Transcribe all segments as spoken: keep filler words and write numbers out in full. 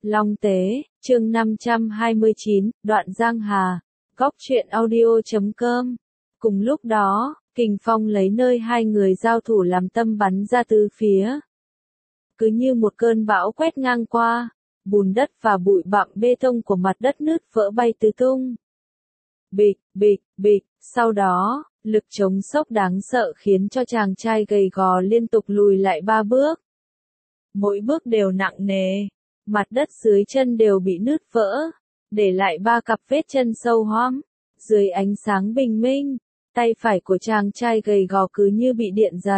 Long Tế, chương năm trăm hai mươi chín, Đoạn Giang Hà, góc truyện audio chấm com. Cùng lúc đó, kình phong lấy nơi hai người giao thủ làm tâm bắn ra tứ phía. Cứ như một cơn bão quét ngang qua, bùn đất và bụi bặm bê tông của mặt đất nứt vỡ bay tứ tung. Bịch, bịch, bịch, sau đó, lực chống sốc đáng sợ khiến cho chàng trai gầy gò liên tục lùi lại ba bước. Mỗi bước đều nặng nề, mặt đất dưới chân đều bị nứt vỡ, để lại ba cặp vết chân sâu hoắm. Dưới ánh sáng bình minh, tay phải của chàng trai gầy gò cứ như bị điện giật.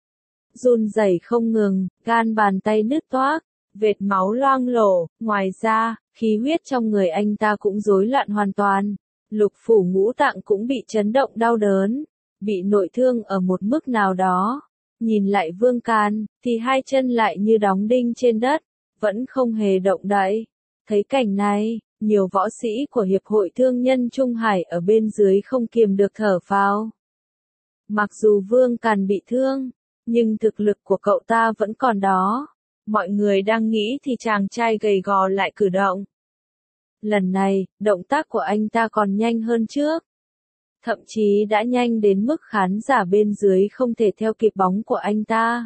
Run rẩy không ngừng, gan bàn tay nứt toác, vệt máu loang lổ, ngoài ra, khí huyết trong người anh ta cũng rối loạn hoàn toàn. Lục phủ ngũ tạng cũng bị chấn động đau đớn, bị nội thương ở một mức nào đó. Nhìn lại Vương Can, thì hai chân lại như đóng đinh trên đất, vẫn không hề động đậy. Thấy cảnh này, nhiều võ sĩ của Hiệp hội Thương nhân Trung Hải ở bên dưới không kiềm được thở phào. Mặc dù Vương Can bị thương, nhưng thực lực của cậu ta vẫn còn đó. Mọi người đang nghĩ thì chàng trai gầy gò lại cử động. Lần này, động tác của anh ta còn nhanh hơn trước. Thậm chí đã nhanh đến mức khán giả bên dưới không thể theo kịp bóng của anh ta.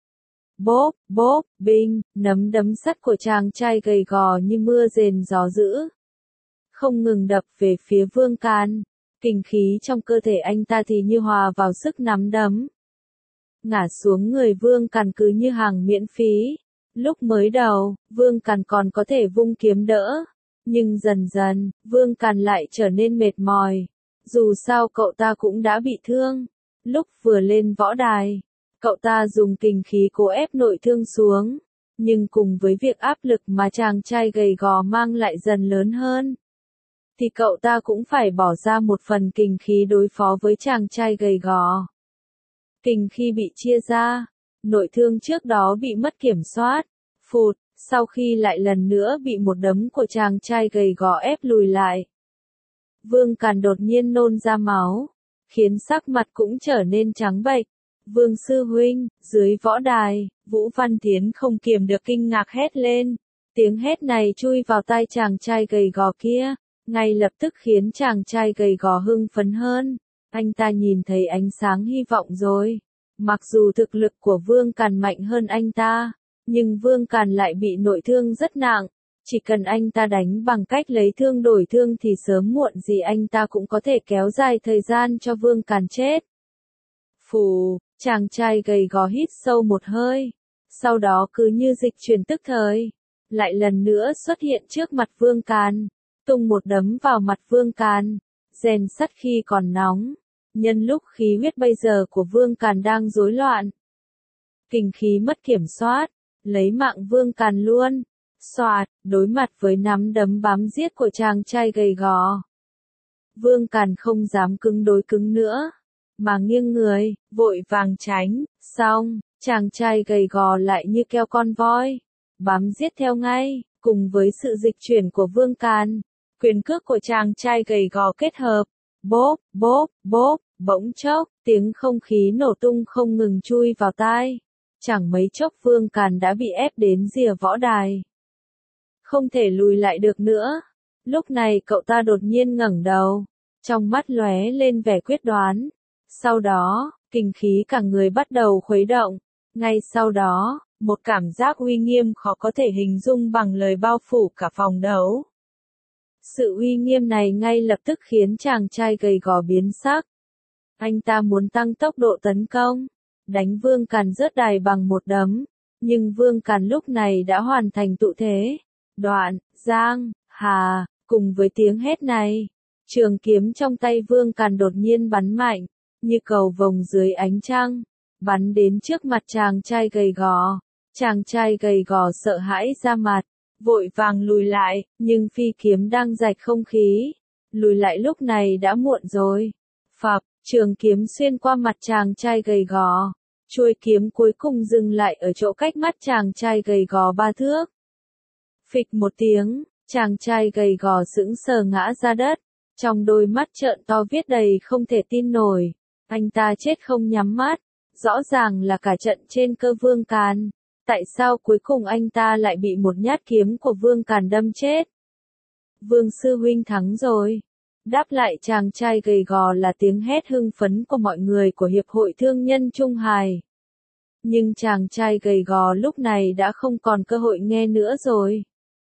Bốp, bốp, binh, nắm đấm sắt của chàng trai gầy gò như mưa rền gió dữ. Không ngừng đập về phía Vương Can. Kình khí trong cơ thể anh ta thì như hòa vào sức nắm đấm. Ngã xuống người Vương Can cứ như hàng miễn phí. Lúc mới đầu, Vương Can còn có thể vung kiếm đỡ. Nhưng dần dần, Vương Can lại trở nên mệt mỏi. Dù sao cậu ta cũng đã bị thương. Lúc vừa lên võ đài, cậu ta dùng kình khí cố ép nội thương xuống. Nhưng cùng với việc áp lực mà chàng trai gầy gò mang lại dần lớn hơn, thì cậu ta cũng phải bỏ ra một phần kình khí đối phó với chàng trai gầy gò. Kình khí bị chia ra, nội thương trước đó bị mất kiểm soát, phụt, sau khi lại lần nữa bị một đấm của chàng trai gầy gò ép lùi lại. Vương Can đột nhiên nôn ra máu, khiến sắc mặt cũng trở nên trắng bệch. Vương sư huynh, dưới võ đài, Vũ Văn Thiến không kiềm được kinh ngạc hét lên. Tiếng hét này chui vào tai chàng trai gầy gò kia, ngay lập tức khiến chàng trai gầy gò hưng phấn hơn. Anh ta nhìn thấy ánh sáng hy vọng rồi. Mặc dù thực lực của Vương Can mạnh hơn anh ta, nhưng Vương Can lại bị nội thương rất nặng. Chỉ cần anh ta đánh bằng cách lấy thương đổi thương thì sớm muộn gì anh ta cũng có thể kéo dài thời gian cho Vương Can chết. Phù, chàng trai gầy gò hít sâu một hơi. Sau đó cứ như dịch chuyển tức thời, lại lần nữa xuất hiện trước mặt Vương Can, tung một đấm vào mặt Vương Can. Rèn sắt khi còn nóng, nhân lúc khí huyết bây giờ của Vương Can đang rối loạn. Kình khí mất kiểm soát, lấy mạng Vương Can luôn. Xoạt, đối mặt với nắm đấm bám giết của chàng trai gầy gò, Vương Can không dám cứng đối cứng nữa, mà nghiêng người, vội vàng tránh. Xong, chàng trai gầy gò lại như keo con voi, bám giết theo ngay. Cùng với sự dịch chuyển của Vương Can, quyền cước của chàng trai gầy gò kết hợp. Bốp, bốp, bốp, bỗng chốc, tiếng không khí nổ tung không ngừng chui vào tai. Chẳng mấy chốc Vương Can đã bị ép đến rìa võ đài, không thể lùi lại được nữa. Lúc này cậu ta đột nhiên ngẩng đầu, trong mắt lóe lên vẻ quyết đoán. Sau đó, kình khí cả người bắt đầu khuấy động. Ngay sau đó, một cảm giác uy nghiêm khó có thể hình dung bằng lời bao phủ cả phòng đấu. Sự uy nghiêm này ngay lập tức khiến chàng trai gầy gò biến sắc. Anh ta muốn tăng tốc độ tấn công, đánh Vương Can rớt đài bằng một đấm. Nhưng Vương Can lúc này đã hoàn thành tụ thế. Đoạn, Giang, Hà, cùng với tiếng hét này, trường kiếm trong tay Vương Can đột nhiên bắn mạnh, như cầu vồng dưới ánh trăng, bắn đến trước mặt chàng trai gầy gò. Chàng trai gầy gò sợ hãi ra mặt, vội vàng lùi lại, nhưng phi kiếm đang rạch không khí. Lùi lại lúc này đã muộn rồi. Phập, trường kiếm xuyên qua mặt chàng trai gầy gò. Chuôi kiếm cuối cùng dừng lại ở chỗ cách mắt chàng trai gầy gò ba thước. Phịch một tiếng, chàng trai gầy gò sững sờ ngã ra đất. Trong đôi mắt trợn to viết đầy không thể tin nổi. Anh ta chết không nhắm mắt. Rõ ràng là cả trận trên cơ Vương Can, Tại sao cuối cùng anh ta lại bị một nhát kiếm của Vương Càn đâm chết? Vương sư huynh thắng rồi. Đáp lại chàng trai gầy gò là tiếng hét hưng phấn của mọi người của Hiệp hội Thương nhân Trung Hải. Nhưng chàng trai gầy gò lúc này đã không còn cơ hội nghe nữa rồi.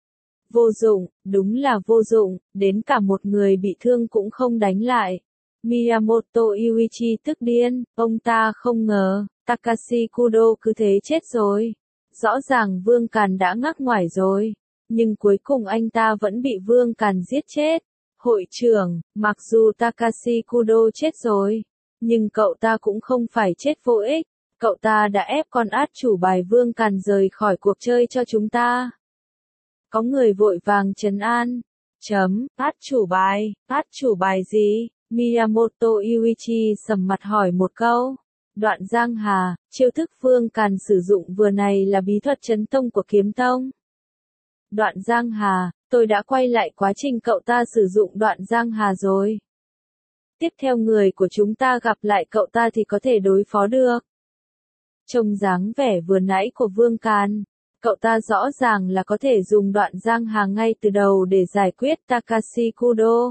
Vô dụng, đúng là vô dụng, đến cả một người bị thương cũng không đánh lại. Miyamoto Yuichi tức điên, ông ta không ngờ, Takashi Kudo cứ thế chết rồi. Rõ ràng Vương Càn đã ngắc ngoải rồi, nhưng cuối cùng anh ta vẫn bị Vương Càn giết chết. Hội trưởng, mặc dù Takashi Kudo chết rồi, nhưng cậu ta cũng không phải chết vô ích. Cậu ta đã ép con át chủ bài Vương Càn rời khỏi cuộc chơi cho chúng ta. Có người vội vàng trấn an. Chấm, át chủ bài, át chủ bài gì? Miyamoto Yuichi sầm mặt hỏi một câu. Đoạn Giang Hà, chiêu thức Vương Càn sử dụng vừa này là bí thuật chấn tông của kiếm tông. Đoạn Giang Hà, tôi đã quay lại quá trình cậu ta sử dụng đoạn Giang Hà rồi. Tiếp theo người của chúng ta gặp lại cậu ta thì có thể đối phó được. Trông dáng vẻ vừa nãy của Vương Càn, cậu ta rõ ràng là có thể dùng đoạn Giang Hà ngay từ đầu để giải quyết Takashi Kudo.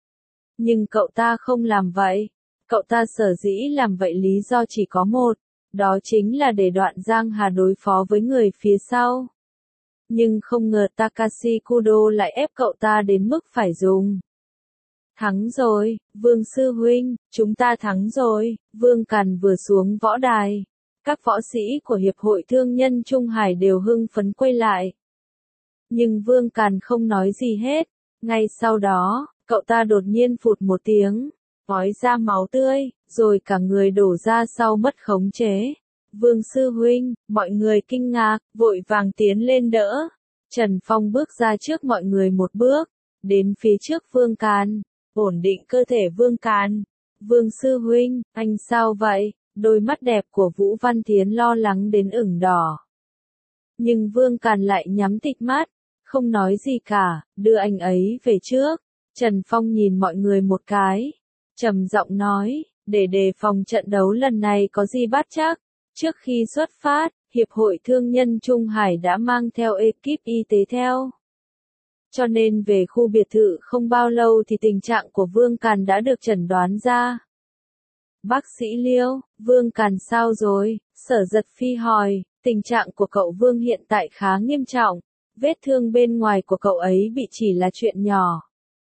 Nhưng cậu ta không làm vậy. Cậu ta sở dĩ làm vậy lý do chỉ có một, đó chính là để đoạn Giang Hà đối phó với người phía sau. Nhưng không ngờ Takashi Kudo lại ép cậu ta đến mức phải dùng. Thắng rồi, Vương sư huynh, chúng ta thắng rồi. Vương Càn vừa xuống võ đài. Các võ sĩ của Hiệp hội Thương nhân Trung Hải đều hưng phấn quay lại. Nhưng Vương Càn không nói gì hết. Ngay sau đó, cậu ta đột nhiên phụt một tiếng, ói ra máu tươi, rồi cả người đổ ra sau mất khống chế. Vương sư huynh, mọi người kinh ngạc, vội vàng tiến lên đỡ. Trần Phong bước ra trước mọi người một bước, đến phía trước Vương Càn, ổn định cơ thể Vương Càn. Vương sư huynh, anh sao vậy? Đôi mắt đẹp của Vũ Văn Thiến lo lắng đến ửng đỏ. Nhưng Vương Càn lại nhắm tịt mắt, không nói gì cả, đưa anh ấy về trước. Trần Phong nhìn mọi người một cái, trầm giọng nói, để đề phòng trận đấu lần này có gì bắt chắc. Trước khi xuất phát, Hiệp hội Thương nhân Trung Hải đã mang theo ekip y tế theo. Cho nên về khu biệt thự không bao lâu thì tình trạng của Vương Càn đã được chẩn đoán ra. Bác sĩ Liêu, Vương Càn sao rồi? Sở Giật Phi hỏi, tình trạng của cậu Vương hiện tại khá nghiêm trọng, vết thương bên ngoài của cậu ấy bị chỉ là chuyện nhỏ.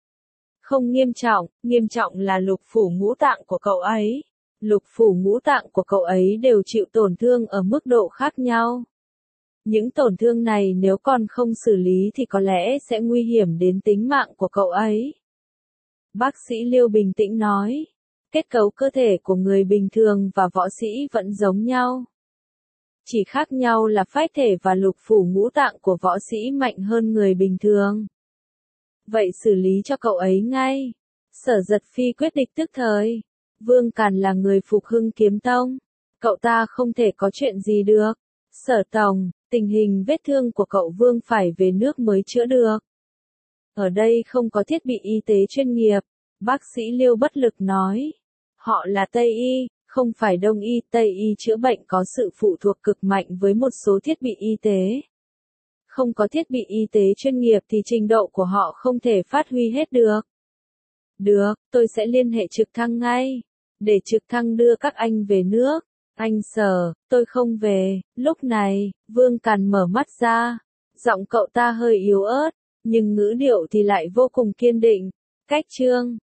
Không nghiêm trọng, nghiêm trọng là lục phủ ngũ tạng của cậu ấy. Lục phủ ngũ tạng của cậu ấy đều chịu tổn thương ở mức độ khác nhau. Những tổn thương này nếu còn không xử lý thì có lẽ sẽ nguy hiểm đến tính mạng của cậu ấy. Bác sĩ Liêu bình tĩnh nói, kết cấu cơ thể của người bình thường và võ sĩ vẫn giống nhau. Chỉ khác nhau là phách thể và lục phủ ngũ tạng của võ sĩ mạnh hơn người bình thường. Vậy xử lý cho cậu ấy ngay. Sở Giật Phi quyết định tức thời. Vương Càn là người phục hưng kiếm tông. Cậu ta không thể có chuyện gì được. Sở Tổng, tình hình vết thương của cậu Vương phải về nước mới chữa được. Ở đây không có thiết bị y tế chuyên nghiệp. Bác sĩ Liêu bất lực nói. Họ là Tây Y, không phải Đông Y. Tây Y chữa bệnh có sự phụ thuộc cực mạnh với một số thiết bị y tế. Không có thiết bị y tế chuyên nghiệp thì trình độ của họ không thể phát huy hết được. Được, tôi sẽ liên hệ trực thăng ngay. Để trực thăng đưa các anh về nước. Anh Sở, tôi không về. Lúc này, Vương Càn mở mắt ra. Giọng cậu ta hơi yếu ớt, nhưng ngữ điệu thì lại vô cùng kiên định. Cách chương